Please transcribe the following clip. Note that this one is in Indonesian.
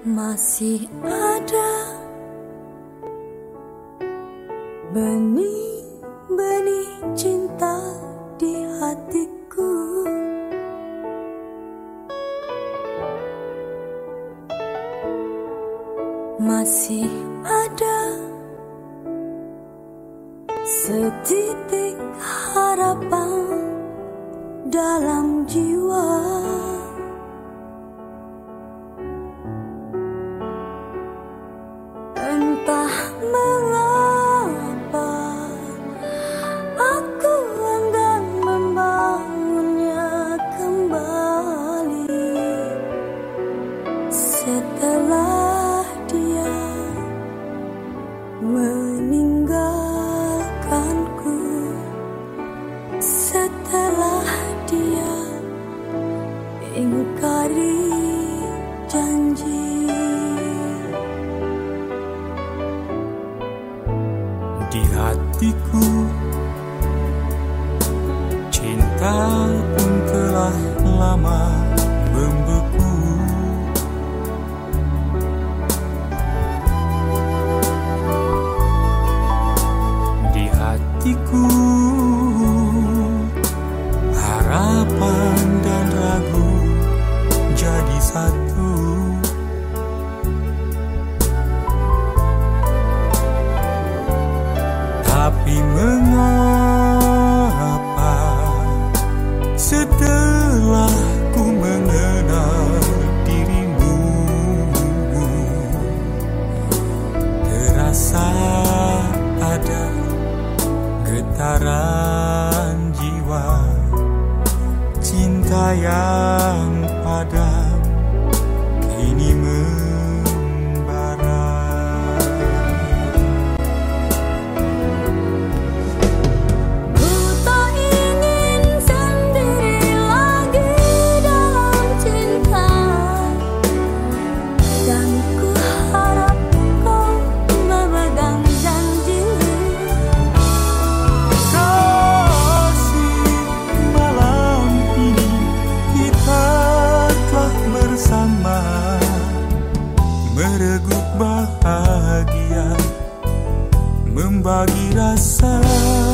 Masih ada benih-benih cinta di hatiku. Masih ada setitik harapan dalam jiwa. Entah mengapa aku enggan membangunnya kembali setelah dia meninggalkanku, setelah dia ingkari janji. Di hatiku cinta pun telah lama membeku. Di hatiku harapan dan ragu jadi satu. Tapi mengapa setelah ku mengenal dirimu, terasa ada getaran jiwa, cinta yang padam kini membara. Mereguk bahagia, membagi rasa.